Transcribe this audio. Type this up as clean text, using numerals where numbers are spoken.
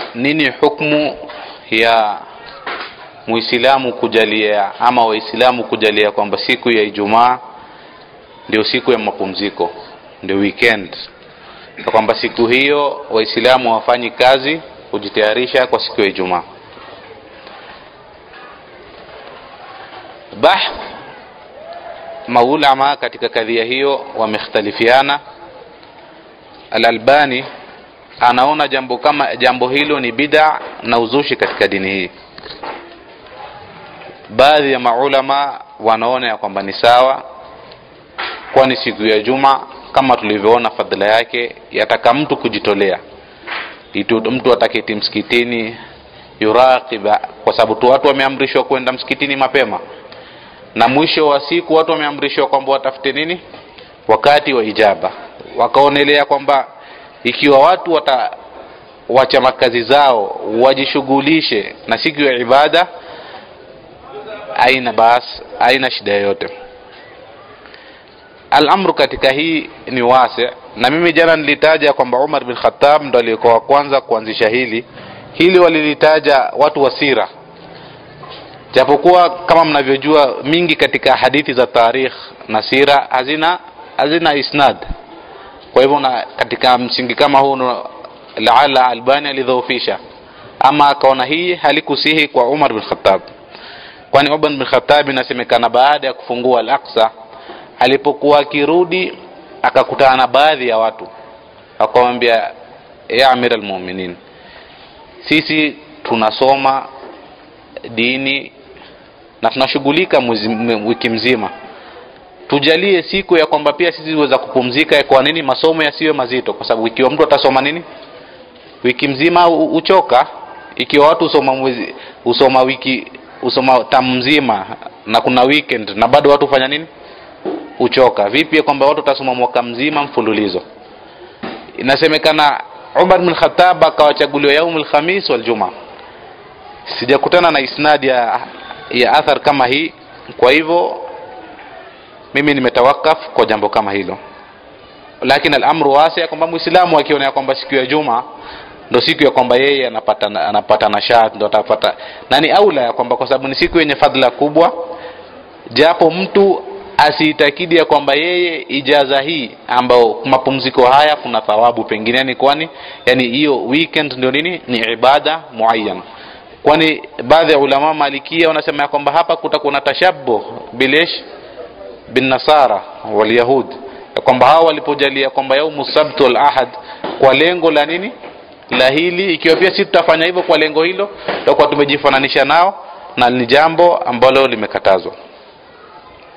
nini hukumu ya Muislamu kujalia ama Waislamu kujalia kwamba siku ya Ijumaa ndio siku ya mapumziko, ndio weekend, na kwamba siku hiyo Waislamu hawafanyi kazi kujitayarisha kwa siku ya Ijumaa? Maulama katika kadhia hiyo wamekhtalifiana. Al-Albani anaona jambo hilo ni bid'a na uzushi katika dini hii. Baadhi ya maulama wanaona ya kwamba ni sawa, kwani siku ya Juma kama tulivyoona fadhila yake yataka mtu kujitolea. Mtu ataketi msikitini yuraqiba, kwa sababu watu wameamrishwa kwenda msikitini mapema, na mwisho wa siku watu wameamrishwa kwamba watafute nini? Wakati wa ijaba. Wakaonelea kwamba ikiwa watu watawacha makazi zao wajishughulishe na siku ya ibada, haina shida yoyote. Al-amru katika hii ni wasi, na mimi jana nilitaja kwamba Umar bin Khattab ndo alikuwa wa kwanza kuanzisha hili walilitaja watu wa sira, japokuwa kama mnavyojua mingi katika hadithi za tarikh na sira hazina isnad. Kwa hivyo na katika msingi kama huu laala Albani alidhoofisha, ama akaona hii halikusihi kwa Umar bin Khattab, kwani Umar bin Khattab inasemekana baada ya kufungua Al-Aqsa alipokuwa akirudi akakutana na baadhi ya watu, akamwambia ya Amir al-Mu'minin, sisi tunasoma dini na tunashughulika wiki mzima, tujalie siku ya kwamba pia sisi tuweza kupumzika. Kwa nini masomo yasiwe mazito? Kwa sababu ikiwa mtu atasoma wiki mzima uchoka. Ikiwa watu usoma tamu mzima na kuna weekend na bado watu fanya uchoka, vipi kwamba watu watasoma mwaka mzima mfululizo? Inasemekana Umar bin Khattab akawachaguliwa yaumul khamis wal jumaa. Sijakutana na isnad ya athar kama hii, kwa hivyo mimi nimetawakaf kwa jambo kama hilo. Lakini al-amru wasi, kwamba Muislamu akiona kwamba siku ya Juma ndio siku ya kwamba yeye anapata nashat, ndio atapata nani aula ya kwamba, kwa sababu ni siku yenye fadhila kubwa, japo mtu asiitakidi ya kwamba yeye ijaza hii ambao mapumziko haya kuna thawabu pengine, ni kwani hiyo weekend ndio ni ibada muayyan. Kwani baadhi ya ulama Malikia wanasema ya kwamba hapa kutakuwa na tashabbuh bin Nasara wal Yahud, kwamba hao walipojalia kwamba yaumus sabt wal ahad kwa lengo la la hili, ikiwa pia sisi tutafanya hivyo kwa lengo hilo, tutakuwa tumejifananisha nao, na ni jambo ambalo limekatazwa.